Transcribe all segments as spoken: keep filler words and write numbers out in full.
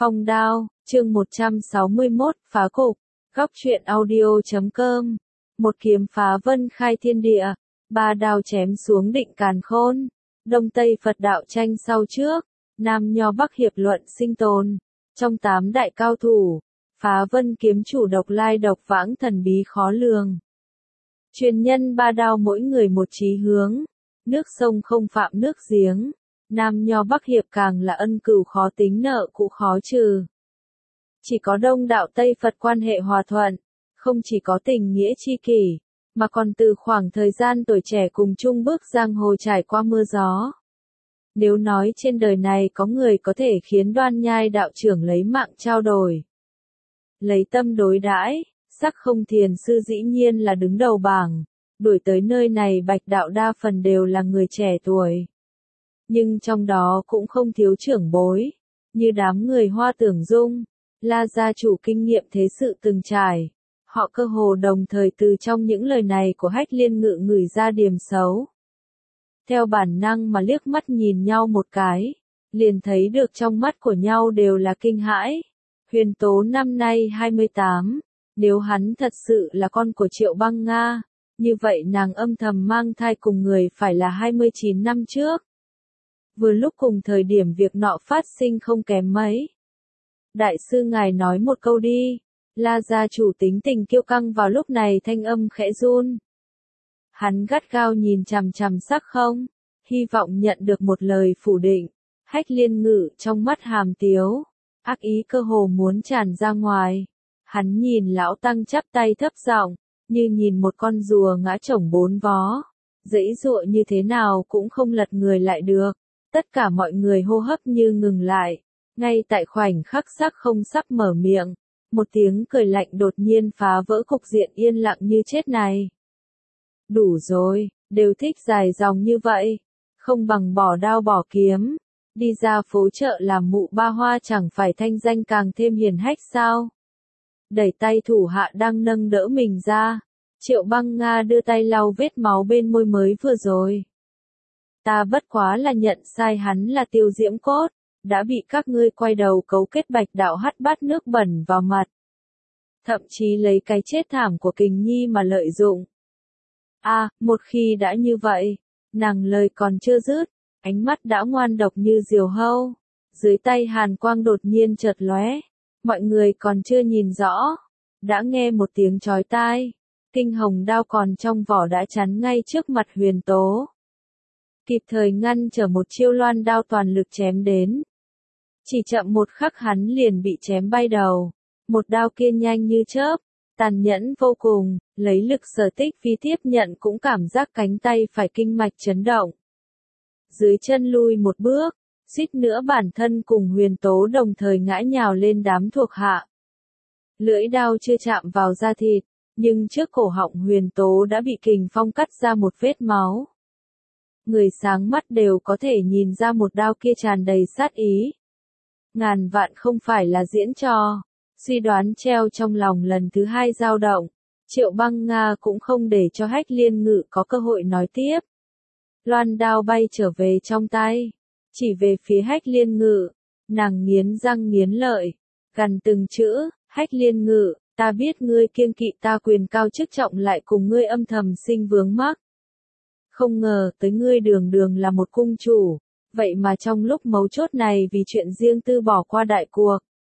Phong đao, chương một trăm sáu mươi mốt, phá cục, góc truyện audio chấm com. Một kiếm phá vân khai thiên địa, ba đao chém xuống định càn khôn, đông tây Phật đạo tranh sau trước, nam nho bắc hiệp luận sinh tồn. Trong tám đại cao thủ, phá vân kiếm chủ độc lai độc vãng thần bí khó lường. Truyền nhân ba đao mỗi người một chí hướng, nước sông không phạm nước giếng, nam nho bắc hiệp càng là ân cửu khó tính nợ cũ khó trừ. Chỉ có đông đạo Tây Phật quan hệ hòa thuận, không chỉ có tình nghĩa chi kỷ, mà còn từ khoảng thời gian tuổi trẻ cùng chung bước giang hồ trải qua mưa gió. Nếu nói trên đời này có người có thể khiến Đoan Nhai đạo trưởng lấy mạng trao đổi, lấy tâm đối đãi, sắc không thiền sư dĩ nhiên là đứng đầu bảng. Đuổi tới nơi này Bạch đạo đa phần đều là người trẻ tuổi, nhưng trong đó cũng không thiếu trưởng bối, như đám người Hoa Tưởng Dung, La gia chủ kinh nghiệm thế sự từng trải. Họ cơ hồ đồng thời từ trong những lời này của Hách Liên Ngự ngửi ra điểm xấu. Theo bản năng mà liếc mắt nhìn nhau một cái, liền thấy được trong mắt của nhau đều là kinh hãi. Huyền Tố năm nay hai mươi tám, nếu hắn thật sự là con của Triệu Băng Nga, như vậy nàng âm thầm mang thai cùng người phải là hai mươi chín năm trước. Vừa lúc cùng thời điểm việc nọ phát sinh không kém mấy. Đại sư ngài nói một câu đi. La gia chủ tính tình kiêu căng vào lúc này thanh âm khẽ run. Hắn gắt gao nhìn chằm chằm sắc không, hy vọng nhận được một lời phủ định. Hách Liên Ngự trong mắt hàm tiếu, ác ý cơ hồ muốn tràn ra ngoài. Hắn nhìn lão tăng chắp tay thấp giọng, như nhìn một con rùa ngã chổng bốn vó, giãy giụa như thế nào cũng không lật người lại được. Tất cả mọi người hô hấp như ngừng lại, ngay tại khoảnh khắc sắc không sắp mở miệng, một tiếng cười lạnh đột nhiên phá vỡ cục diện yên lặng như chết này. Đủ rồi, đều thích dài dòng như vậy, không bằng bỏ đao bỏ kiếm, đi ra phố chợ làm mụ ba hoa chẳng phải thanh danh càng thêm hiển hách sao? Đẩy tay thủ hạ đang nâng đỡ mình ra, Triệu Băng Nga đưa tay lau vết máu bên môi mới vừa rồi. Ta bất quá là nhận sai hắn là Tiêu Diễm Cốt, đã bị các ngươi quay đầu cấu kết Bạch đạo hắt bát nước bẩn vào mặt. Thậm chí lấy cái chết thảm của Kình Nhi mà lợi dụng. A, à, một khi đã như vậy, nàng lời còn chưa dứt, ánh mắt đã ngoan độc như diều hâu. Dưới tay hàn quang đột nhiên chợt lóe, mọi người còn chưa nhìn rõ, đã nghe một tiếng chói tai, kinh hồng đao còn trong vỏ đã chắn ngay trước mặt Huyền Tố. Kịp thời ngăn trở một chiêu loan đao toàn lực chém đến. Chỉ chậm một khắc hắn liền bị chém bay đầu, một đao kia nhanh như chớp, tàn nhẫn vô cùng, lấy lực sở tích phi tiếp nhận cũng cảm giác cánh tay phải kinh mạch chấn động. Dưới chân lui một bước, suýt nữa bản thân cùng Huyền Tố đồng thời ngã nhào lên đám thuộc hạ. Lưỡi đao chưa chạm vào da thịt, nhưng trước cổ họng Huyền Tố đã bị kình phong cắt ra một vết máu. Người sáng mắt đều có thể nhìn ra một đao kia tràn đầy sát ý. Ngàn vạn không phải là diễn trò, suy đoán treo trong lòng lần thứ hai dao động. Triệu Băng Nga cũng không để cho Hách Liên Ngự có cơ hội nói tiếp. Loan đao bay trở về trong tay, chỉ về phía Hách Liên Ngự, nàng nghiến răng nghiến lợi, gằn từng chữ, Hách Liên Ngự, ta biết ngươi kiêng kỵ ta quyền cao chức trọng lại cùng ngươi âm thầm sinh vướng mắc. Không ngờ tới ngươi đường đường là một cung chủ, vậy mà trong lúc mấu chốt này vì chuyện riêng tư bỏ qua đại cuộc.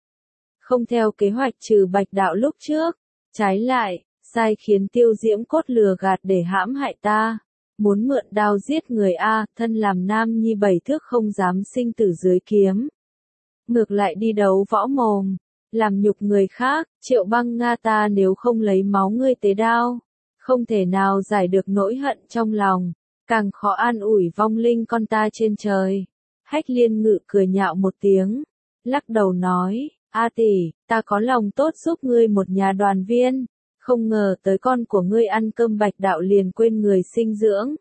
Không theo kế hoạch trừ Bạch đạo lúc trước, trái lại, sai khiến Tiêu Diễm Cốt lừa gạt để hãm hại ta. Muốn mượn đao giết người A, thân làm nam nhi bảy thước không dám sinh tử dưới kiếm. Ngược lại đi đấu võ mồm, làm nhục người khác. Triệu Băng Nga, ta nếu không lấy máu ngươi tế đao, không thể nào giải được nỗi hận trong lòng, càng khó an ủi vong linh con ta trên trời. Hách Liên Ngự cười nhạo một tiếng, lắc đầu nói, A tỷ, ta có lòng tốt giúp ngươi một nhà đoàn viên, không ngờ tới con của ngươi ăn cơm Bạch đạo liền quên người sinh dưỡng.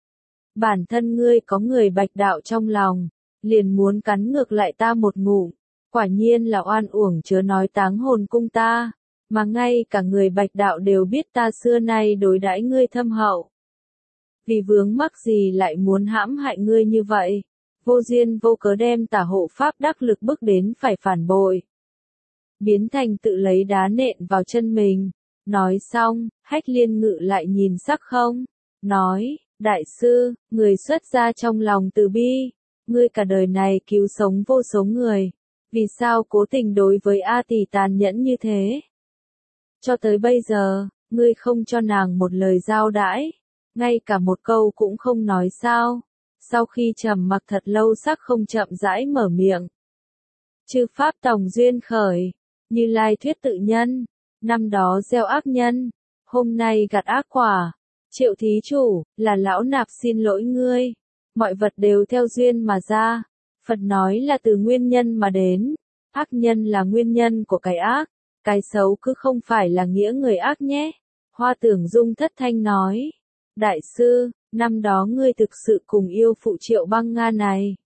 Bản thân ngươi có người Bạch đạo trong lòng, liền muốn cắn ngược lại ta một ngụm, quả nhiên là oan uổng chớ nói táng hồn cung ta. Mà ngay cả người Bạch đạo đều biết ta xưa nay đối đãi ngươi thâm hậu. Vì vướng mắc gì lại muốn hãm hại ngươi như vậy? vô duyên vô cớ đem tả hộ pháp đắc lực bức đến phải phản bội. Biến thành tự lấy đá nện vào chân mình. Nói xong, Hách Liên Ngự lại nhìn Sắc Không, nói, đại sư, người xuất gia trong lòng từ bi, ngươi cả đời này cứu sống vô số người, vì sao cố tình đối với A Tỷ tàn nhẫn như thế? Cho tới bây giờ, ngươi không cho nàng một lời giao đãi, ngay cả một câu cũng không nói sao? Sau khi trầm mặc thật lâu Sắc Không chậm rãi mở miệng. Chư pháp tòng duyên khởi, Như Lai thuyết tự nhân, năm đó gieo ác nhân, hôm nay gặt ác quả. Triệu thí chủ, là lão nạp xin lỗi ngươi. Mọi vật đều theo duyên mà ra. Phật nói là từ nguyên nhân mà đến. Ác nhân là nguyên nhân của cái ác. Cái xấu cứ không phải là nghĩa người ác nhé. Hoa Tưởng Dung thất thanh nói. Đại sư, năm đó ngươi thực sự cùng yêu phụ Triệu Băng Nga này.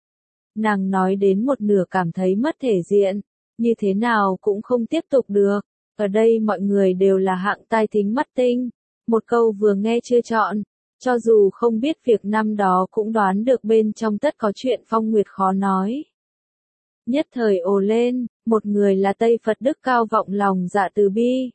Nàng nói đến một nửa cảm thấy mất thể diện. Như thế nào cũng không tiếp tục được. Ở đây mọi người đều là hạng tai thính mắt tinh. Một câu vừa nghe chưa chọn, cho dù không biết việc năm đó cũng đoán được bên trong tất có chuyện phong nguyệt khó nói. Nhất thời ồ lên, một người là Tây Phật đức cao vọng lòng dạ từ bi.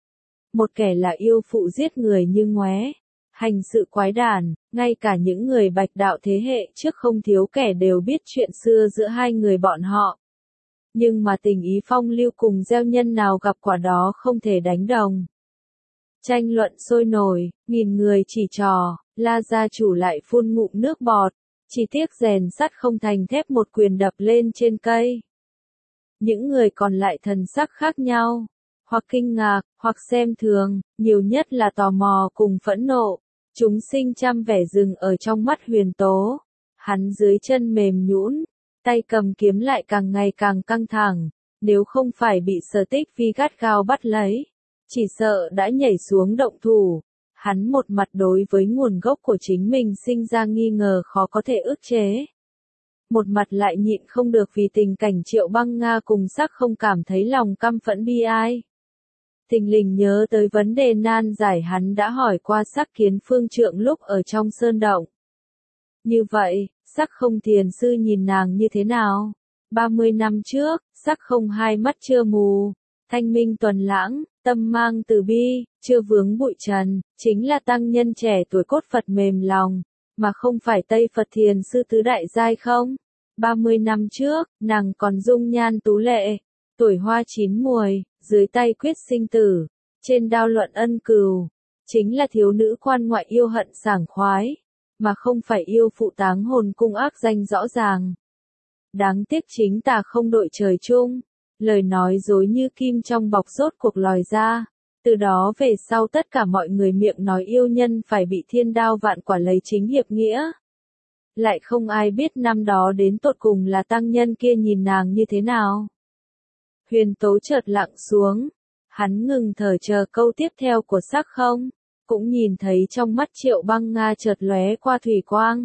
Một kẻ là yêu phụ giết người như ngoé, hành sự quái đản, ngay cả những người bạch đạo thế hệ trước không thiếu kẻ đều biết chuyện xưa giữa hai người bọn họ. Nhưng mà tình ý phong lưu cùng gieo nhân nào gặp quả đó không thể đánh đồng. Tranh luận sôi nổi, nghìn người chỉ trò, La gia chủ lại phun ngụm nước bọt, chỉ tiếc rèn sắt không thành thép một quyền đập lên trên cây. Những người còn lại thần sắc khác nhau, hoặc kinh ngạc, hoặc xem thường, nhiều nhất là tò mò cùng phẫn nộ. Chúng sinh trăm vẻ rừng ở trong mắt Huyền Tố. Hắn dưới chân mềm nhũn, tay cầm kiếm lại càng ngày càng căng thẳng, nếu không phải bị Sở Tích Phi gắt gao bắt lấy, chỉ sợ đã nhảy xuống động thủ. Hắn một mặt đối với nguồn gốc của chính mình sinh ra nghi ngờ khó có thể ức chế. Một mặt lại nhịn không được vì tình cảnh Triệu Băng Nga cùng Sắc Không cảm thấy lòng căm phẫn bi ai. Thình lình nhớ tới vấn đề nan giải hắn đã hỏi qua Sắc Kiến Phương Trượng lúc ở trong sơn động. Như vậy, Sắc Không thiền sư nhìn nàng như thế nào? ba mươi năm trước, Sắc Không hai mắt chưa mù, thanh minh tuần lãng, tâm mang từ bi, chưa vướng bụi trần, chính là tăng nhân trẻ tuổi cốt Phật mềm lòng, mà không phải Tây Phật thiền sư tứ đại giai không? ba mươi năm trước, nàng còn dung nhan tú lệ, tuổi hoa chín muồi, dưới tay quyết sinh tử, trên đao luận ân cừu, chính là thiếu nữ quan ngoại yêu hận sảng khoái, mà không phải yêu phụ táng hồn cung ác danh rõ ràng. Đáng tiếc chính tà không đội trời chung, lời nói dối như kim trong bọc rốt cuộc lòi ra. Từ đó về sau tất cả mọi người miệng nói yêu nhân phải bị thiên đao vạn quả lấy chính hiệp nghĩa. Lại không ai biết năm đó đến tột cùng là tăng nhân kia nhìn nàng như thế nào. Huyền Tố chợt lặng xuống, hắn ngừng thở chờ câu tiếp theo của Sắc Không, cũng nhìn thấy trong mắt Triệu Băng Nga chợt lóe qua thủy quang.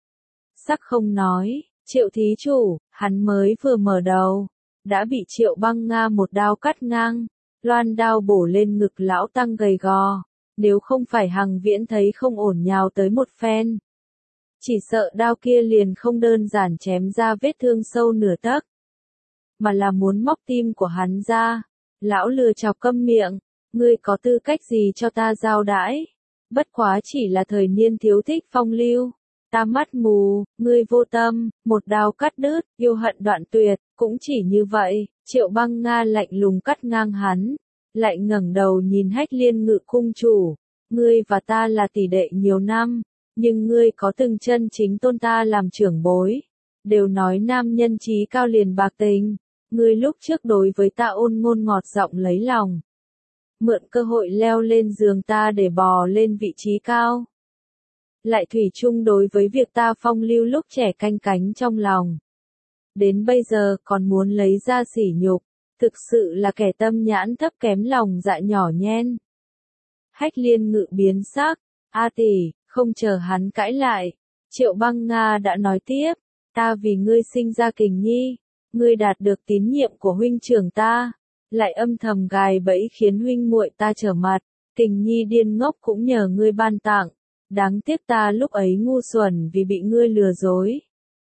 Sắc Không nói, Triệu thí chủ, hắn mới vừa mở đầu, đã bị Triệu Băng Nga một đao cắt ngang, loan đao bổ lên ngực lão tăng gầy gò, nếu không phải Hằng Viễn thấy không ổn nhào tới một phen. Chỉ sợ đao kia liền không đơn giản chém ra vết thương sâu nửa tấc, mà là muốn móc tim của hắn ra. Lão lừa chọc câm miệng, ngươi có tư cách gì cho ta giao đãi? Bất quá chỉ là thời niên thiếu thích phong lưu, ta mắt mù, ngươi vô tâm, một đao cắt đứt, yêu hận đoạn tuyệt, cũng chỉ như vậy. Triệu Băng Nga lạnh lùng cắt ngang hắn, lại ngẩng đầu nhìn Hách Liên Ngự cung chủ, ngươi và ta là tỷ đệ nhiều năm, nhưng ngươi có từng chân chính tôn ta làm trưởng bối, đều nói nam nhân trí cao liền bạc tình, ngươi lúc trước đối với ta ôn ngôn ngọt giọng lấy lòng, mượn cơ hội leo lên giường ta để bò lên vị trí cao, lại thủy chung đối với việc ta phong lưu lúc trẻ canh cánh trong lòng, đến bây giờ còn muốn lấy ra sỉ nhục, thực sự là kẻ tâm nhãn thấp kém lòng dạ nhỏ nhen. Hách Liên Ngự biến sắc, A tỷ, không chờ hắn cãi lại, Triệu Băng Nga đã nói tiếp, ta vì ngươi sinh ra Kình Nhi, ngươi đạt được tín nhiệm của huynh trưởng ta, lại âm thầm gài bẫy khiến huynh muội ta trở mặt, Kình Nhi điên ngốc cũng nhờ ngươi ban tặng, đáng tiếc ta lúc ấy ngu xuẩn vì bị ngươi lừa dối.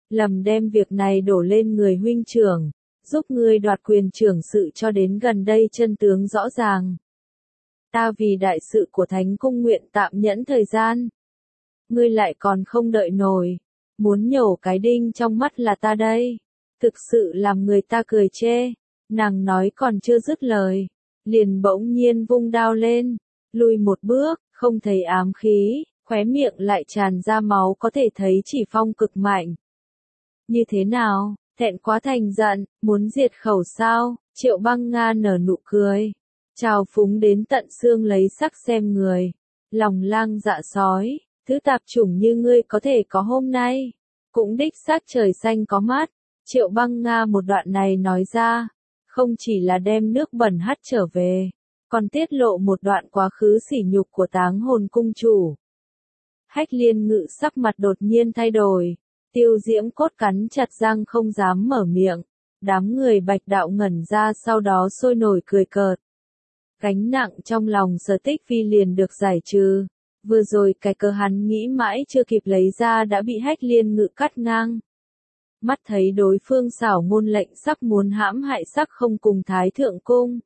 lầm đem việc này đổ lên người huynh trưởng, giúp ngươi đoạt quyền trưởng sự cho đến gần đây chân tướng rõ ràng. Ta vì đại sự của Thánh Cung nguyện tạm nhẫn thời gian. Ngươi lại còn không đợi nổi, muốn nhổ cái đinh trong mắt là ta đây. Thực sự làm người ta cười chê. Nàng nói còn chưa dứt lời, liền bỗng nhiên vung đao lên, lùi một bước, không thấy ám khí, khóe miệng lại tràn ra máu có thể thấy chỉ phong cực mạnh. Như thế nào, thẹn quá thành giận, muốn diệt khẩu sao? Triệu Băng Nga nở nụ cười, trào phúng đến tận xương lấy sắc xem người, lòng lang dạ sói, thứ tạp chủng như ngươi có thể có hôm nay, cũng đích xác trời xanh có mắt. Triệu Băng Nga một đoạn này nói ra, không chỉ là đem nước bẩn hắt trở về, còn tiết lộ một đoạn quá khứ sỉ nhục của Táng Hồn cung chủ. Hách Liên Ngự sắc mặt đột nhiên thay đổi, Tiêu Diễm Cốt cắn chặt răng không dám mở miệng, đám người Bạch Đạo ngẩn ra sau đó sôi nổi cười cợt. Gánh nặng trong lòng Sở Tích Phi liền được giải trừ, vừa rồi cái cơ hắn nghĩ mãi chưa kịp lấy ra đã bị Hách Liên Ngự cắt ngang. Mắt thấy đối phương xảo ngôn lệnh sắc muốn hãm hại sắc không cùng Thái Thượng Cung.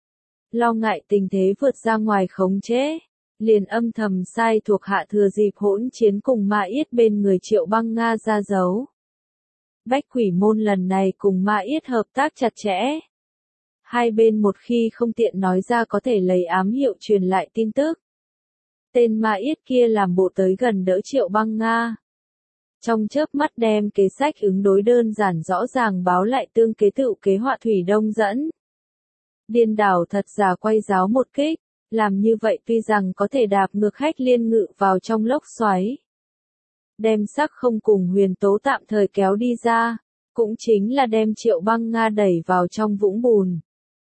Lo ngại tình thế vượt ra ngoài khống chế, liền âm thầm sai thuộc hạ thừa dịp hỗn chiến cùng Ma Yết bên người Triệu Băng Nga ra dấu. Bách Quỷ Môn lần này cùng Ma Yết hợp tác chặt chẽ. Hai bên một khi không tiện nói ra có thể lấy ám hiệu truyền lại tin tức. Tên Ma Yết kia làm bộ tới gần đỡ Triệu Băng Nga. Trong chớp mắt đem kế sách ứng đối đơn giản rõ ràng báo lại tương kế tựu kế họa thủy đông dẫn. Điên đảo thật giả quay giáo một kích, làm như vậy tuy rằng có thể đạp ngược Hách Liên Ngự vào trong lốc xoáy. Đem sắc không cùng Huyền Tố tạm thời kéo đi ra, cũng chính là đem Triệu Băng Nga đẩy vào trong vũng bùn.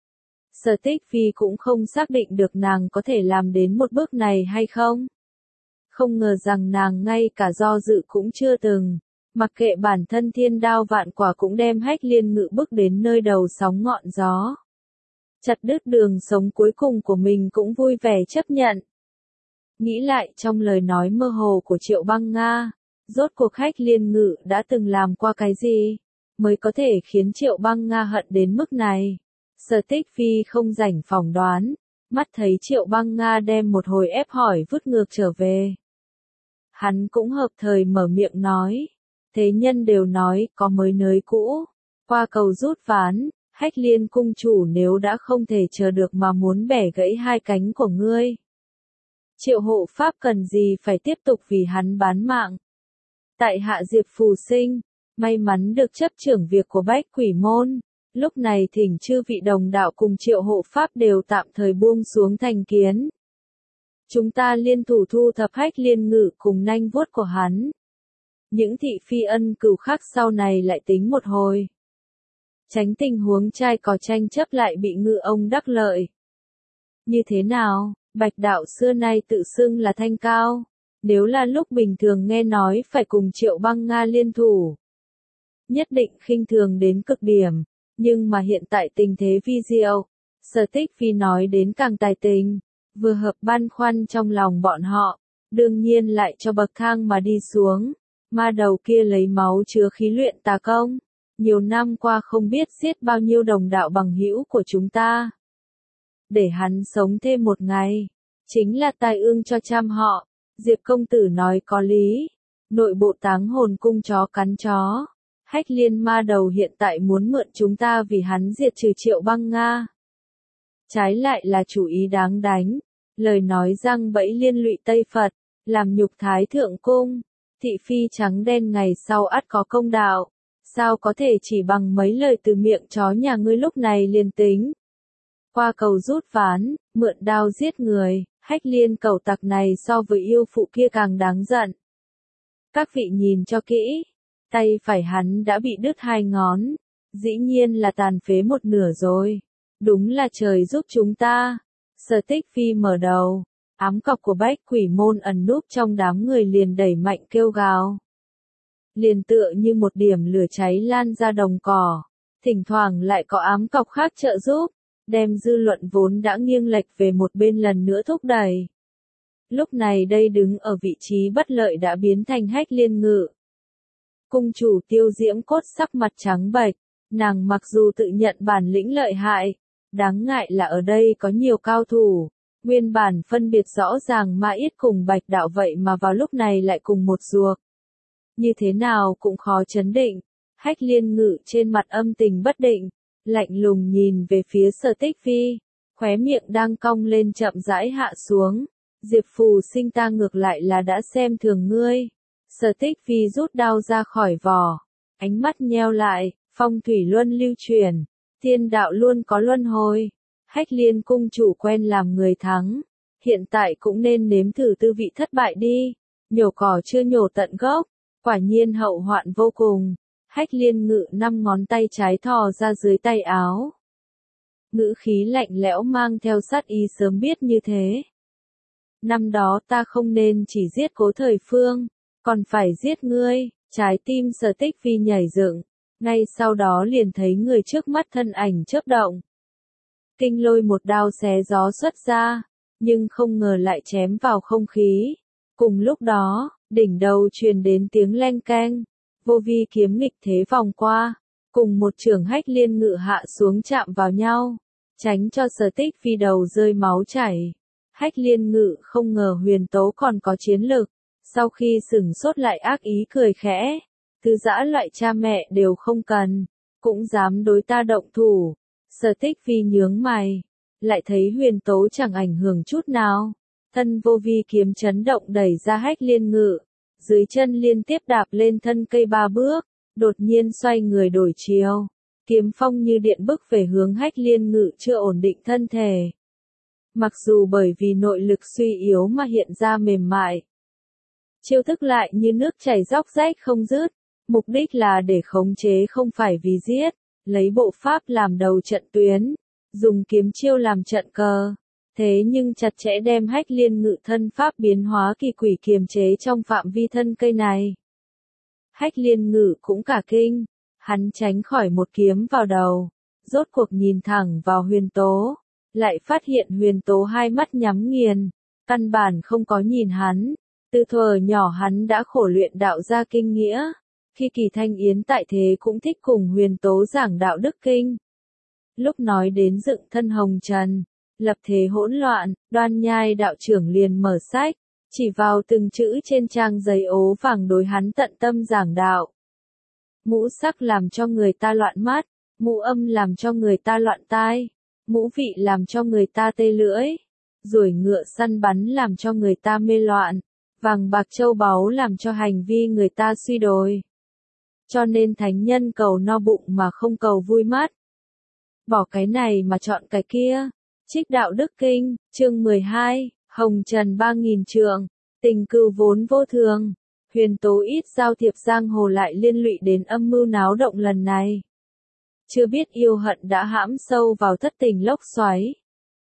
Sở Tích Phi cũng không xác định được nàng có thể làm đến một bước này hay không. Không ngờ rằng nàng ngay cả do dự cũng chưa từng, mặc kệ bản thân thiên đao vạn quả cũng đem Hách Liên Ngự bước đến nơi đầu sóng ngọn gió. Chặt đứt đường sống cuối cùng của mình cũng vui vẻ chấp nhận. Nghĩ lại trong lời nói mơ hồ của Triệu Băng Nga, rốt cuộc Hách Liên Ngự đã từng làm qua cái gì, mới có thể khiến Triệu Băng Nga hận đến mức này. Sở Tích Phi không rảnh phỏng đoán, mắt thấy Triệu Băng Nga đem một hồi ép hỏi vứt ngược trở về. Hắn cũng hợp thời mở miệng nói, thế nhân đều nói có mới nới cũ, qua cầu rút ván, Hách Liên cung chủ nếu đã không thể chờ được mà muốn bẻ gãy hai cánh của ngươi. Triệu hộ pháp cần gì phải tiếp tục vì hắn bán mạng. Tại hạ Diệp Phù Sinh, may mắn được chấp trưởng việc của Bách Quỷ Môn, lúc này thỉnh chư vị đồng đạo cùng Triệu hộ pháp đều tạm thời buông xuống thành kiến. Chúng ta liên thủ thu thập Hách Liên Ngự cùng nanh vuốt của hắn. Những thị phi ân cừu khác sau này lại tính một hồi. Tránh tình huống trai có tranh chấp lại bị ngự ông đắc lợi. Như thế nào, Bạch Đạo xưa nay tự xưng là thanh cao. Nếu là lúc bình thường nghe nói phải cùng Triệu Băng Nga liên thủ, nhất định khinh thường đến cực điểm. Nhưng mà hiện tại tình thế vi diệu, Sở Tích Phi nói đến càng tài tình. Vừa hợp băn khoăn trong lòng bọn họ, đương nhiên lại cho bậc thang mà đi xuống. Ma đầu kia lấy máu chứa khí luyện tà công, nhiều năm qua không biết giết bao nhiêu đồng đạo bằng hữu của chúng ta. Để hắn sống thêm một ngày, chính là tai ương cho trăm họ. Diệp công tử nói có lý, nội bộ Táng Hồn cung chó cắn chó. Hách Liên ma đầu hiện tại muốn mượn chúng ta vì hắn diệt trừ Triệu Băng Nga. Trái lại là chủ ý đáng đánh. Lời nói răng bẫy liên lụy Tây Phật, làm nhục Thái Thượng Cung, thị phi trắng đen ngày sau ắt có công đạo, sao có thể chỉ bằng mấy lời từ miệng chó nhà ngươi lúc này liền tính. Qua cầu rút ván, mượn đao giết người, Hách Liên cầu tặc này so với yêu phụ kia càng đáng giận. Các vị nhìn cho kỹ, tay phải hắn đã bị đứt hai ngón, dĩ nhiên là tàn phế một nửa rồi, đúng là trời giúp chúng ta. Sở Tích Phi mở đầu, ám cọc của Bách Quỷ Môn ẩn núp trong đám người liền đẩy mạnh kêu gào. Liền tựa như một điểm lửa cháy lan ra đồng cỏ, thỉnh thoảng lại có ám cọc khác trợ giúp, đem dư luận vốn đã nghiêng lệch về một bên lần nữa thúc đẩy. Lúc này đây đứng ở vị trí bất lợi đã biến thành Hách Liên Ngự. Cung chủ Tiêu Diễm Cốt sắc mặt trắng bệch, nàng mặc dù tự nhận bản lĩnh lợi hại, đáng ngại là ở đây có nhiều cao thủ, nguyên bản phân biệt rõ ràng Ma Yết cùng Bạch Đạo vậy mà vào lúc này lại cùng một ruột. Như thế nào cũng khó chấn định, Hách Liên Ngự trên mặt âm tình bất định, lạnh lùng nhìn về phía Sở Tích Phi, khóe miệng đang cong lên chậm rãi hạ xuống, Diệp Phù Sinh ta ngược lại là đã xem thường ngươi. Sở Tích Phi rút đao ra khỏi vỏ, ánh mắt nheo lại, phong thủy luân lưu truyền, thiên đạo luôn có luân hồi. Hách Liên cung chủ quen làm người thắng, hiện tại cũng nên nếm thử tư vị thất bại đi, nhổ cỏ chưa nhổ tận gốc, quả nhiên hậu hoạn vô cùng. Hách Liên Ngự năm ngón tay trái thò ra dưới tay áo. Ngữ khí lạnh lẽo mang theo sát ý sớm biết như thế. Năm đó ta không nên chỉ giết Cố Thời Phương, còn phải giết ngươi. Trái tim Sở Tích Phi nhảy dựng, ngay sau đó liền thấy người trước mắt thân ảnh chớp động. Kinh lôi một đao xé gió xuất ra, nhưng không ngờ lại chém vào không khí. Cùng lúc đó, đỉnh đầu truyền đến tiếng leng keng, vô vi kiếm nghịch thế vòng qua, cùng một trường Hách Liên Ngự hạ xuống chạm vào nhau, tránh cho Sở Tích Phi đầu rơi máu chảy. Hách Liên Ngự không ngờ Huyền Tố còn có chiến lực, sau khi sửng sốt lại ác ý cười khẽ, thư dã loại cha mẹ đều không cần, cũng dám đối ta động thủ. Sở Tích Phi nhướng mày, lại thấy Huyền Tố chẳng ảnh hưởng chút nào, thân vô vi kiếm chấn động đẩy ra Hách Liên Ngự, dưới chân liên tiếp đạp lên thân cây ba bước, đột nhiên xoay người đổi chiều, kiếm phong như điện bức về hướng Hách Liên Ngự chưa ổn định thân thể. Mặc dù bởi vì nội lực suy yếu mà hiện ra mềm mại, chiêu thức lại như nước chảy róc rách không dứt, mục đích là để khống chế không phải vì giết, lấy bộ pháp làm đầu trận tuyến, dùng kiếm chiêu làm trận cờ. Thế nhưng chặt chẽ đem Hách Liên Ngự thân pháp biến hóa kỳ quỷ kiềm chế trong phạm vi thân cây này. Hách Liên Ngự cũng cả kinh, hắn tránh khỏi một kiếm vào đầu, rốt cuộc nhìn thẳng vào Huyền Tố, lại phát hiện Huyền Tố hai mắt nhắm nghiền, căn bản không có nhìn hắn. Từ thuở nhỏ hắn đã khổ luyện đạo ra kinh nghĩa, khi Kỳ Thanh Yến tại thế cũng thích cùng Huyền Tố giảng đạo đức kinh. Lúc nói đến dựng thân hồng trần, lập thế hỗn loạn, Đoan Nhai đạo trưởng liền mở sách, chỉ vào từng chữ trên trang giấy ố vàng đối hắn tận tâm giảng đạo. Ngũ sắc làm cho người ta loạn mắt, ngũ âm làm cho người ta loạn tai, ngũ vị làm cho người ta tê lưỡi, ruồi ngựa săn bắn làm cho người ta mê loạn, vàng bạc châu báu làm cho hành vi người ta suy đồi. Cho nên thánh nhân cầu no bụng mà không cầu vui mắt. Bỏ cái này mà chọn cái kia. Trích Đạo Đức Kinh, chương mười hai, Hồng Trần ba nghìn trượng, tình cừu vốn vô thường. Huyền Tố ít giao thiệp giang hồ lại liên lụy đến âm mưu náo động lần này. Chưa biết yêu hận đã hãm sâu vào thất tình lốc xoáy.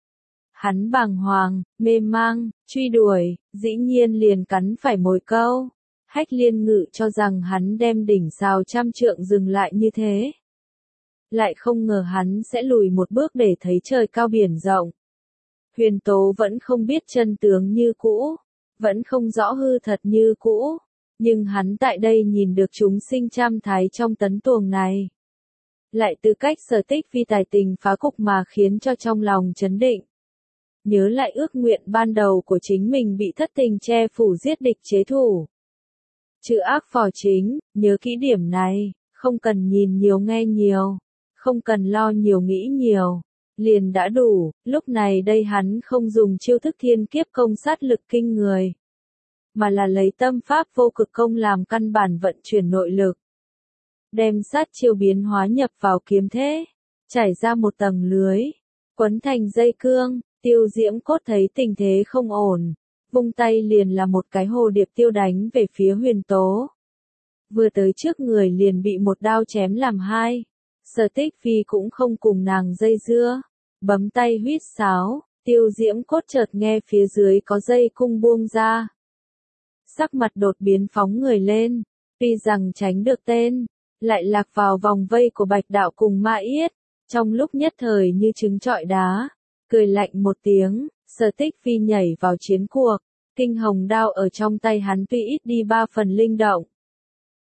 Hắn bàng hoàng, mê mang, truy đuổi, dĩ nhiên liền cắn phải mồi câu. Hách Liên Ngự cho rằng hắn đem đỉnh sao trăm trượng dừng lại như thế. Lại không ngờ hắn sẽ lùi một bước để thấy trời cao biển rộng. Huyền Tố vẫn không biết chân tướng như cũ, vẫn không rõ hư thật như cũ, nhưng hắn tại đây nhìn được chúng sinh trăm thái trong tấn tuồng này. Lại từ cách Sở Tích Phi tài tình phá cục mà khiến cho trong lòng chấn định. Nhớ lại ước nguyện ban đầu của chính mình bị thất tình che phủ giết địch chế thủ. Chữ ác phò chính, nhớ kỹ điểm này, không cần nhìn nhiều nghe nhiều, không cần lo nhiều nghĩ nhiều, liền đã đủ. Lúc này đây hắn không dùng chiêu thức thiên kiếp công sát lực kinh người, mà là lấy tâm pháp vô cực công làm căn bản vận chuyển nội lực. Đem sát chiêu biến hóa nhập vào kiếm thế, trải ra một tầng lưới, quấn thành dây cương. Tiêu Diễm Cốt thấy tình thế không ổn, vung tay liền là một cái hồ điệp tiêu đánh về phía Huyền Tố. Vừa tới trước người liền bị một đao chém làm hai. Sở Tích Phi cũng không cùng nàng dây dưa, bấm tay huýt sáo. Tiêu Diễm Cốt chợt nghe phía dưới có dây cung buông ra, sắc mặt đột biến phóng người lên, tuy rằng tránh được tên, lại lạc vào vòng vây của Bạch Đạo cùng Ma Yết, trong lúc nhất thời như trứng trọi đá. Cười lạnh một tiếng, Sở Tích Phi nhảy vào chiến cuộc, kinh hồng đao ở trong tay hắn tuy ít đi ba phần linh động,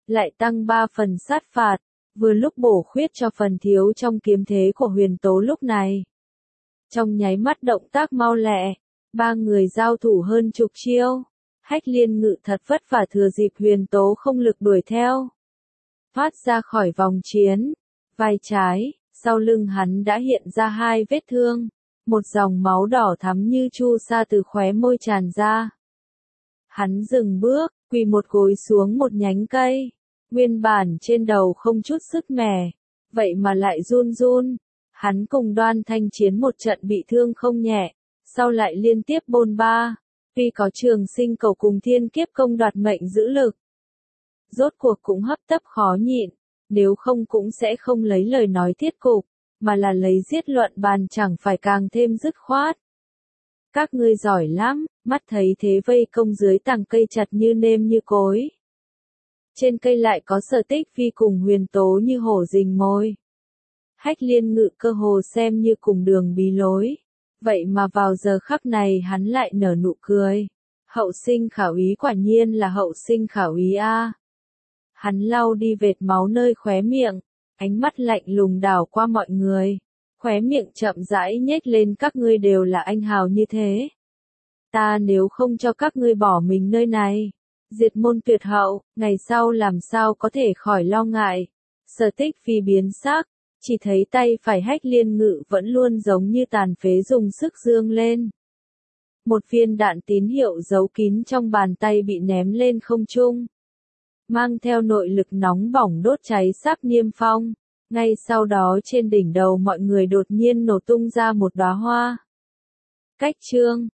lại tăng ba phần sát phạt, vừa lúc bổ khuyết cho phần thiếu trong kiếm thế của Huyền Tố lúc này. Trong nháy mắt động tác mau lẹ, ba người giao thủ hơn chục chiêu, Hách Liên Ngự thật vất vả thừa dịp Huyền Tố không lực đuổi theo. Thoát ra khỏi vòng chiến, vai trái, sau lưng hắn đã hiện ra hai vết thương, một dòng máu đỏ thắm như chu sa từ khóe môi tràn ra. Hắn dừng bước, quỳ một gối xuống một nhánh cây, nguyên bản trên đầu không chút sức mẻ, vậy mà lại run run. Hắn cùng Đoan Thanh chiến một trận bị thương không nhẹ, sau lại liên tiếp bôn ba, vì có Trường Sinh Cầu cùng Thiên Kiếp Công đoạt mệnh giữ lực. Rốt cuộc cũng hấp tấp khó nhịn, nếu không cũng sẽ không lấy lời nói thiết cục, mà là lấy giết luận bàn chẳng phải càng thêm dứt khoát. Các ngươi giỏi lắm, mắt thấy thế vây công dưới tàng cây chặt như nêm như cối. Trên cây lại có Sở Tích Phi cùng Huyền Tố như hổ rình mồi. Hách Liên Ngự cơ hồ xem như cùng đường bí lối. Vậy mà vào giờ khắc này hắn lại nở nụ cười. Hậu sinh khảo ý quả nhiên là hậu sinh khảo ý a. Hắn lau đi vệt máu nơi khóe miệng, ánh mắt lạnh lùng đảo qua mọi người. Khóe miệng chậm rãi nhếch lên, các ngươi đều là anh hào như thế. Ta nếu không cho các ngươi bỏ mình nơi này, diệt môn tuyệt hậu, ngày sau làm sao có thể khỏi lo ngại. Sở Tích Phi biến sắc, chỉ thấy tay phải Hách Liên Ngự vẫn luôn giống như tàn phế dùng sức giương lên. Một viên đạn tín hiệu giấu kín trong bàn tay bị ném lên không trung, mang theo nội lực nóng bỏng đốt cháy sắc Niêm Phong. Ngay sau đó trên đỉnh đầu mọi người đột nhiên nổ tung ra một đóa hoa. Cách chương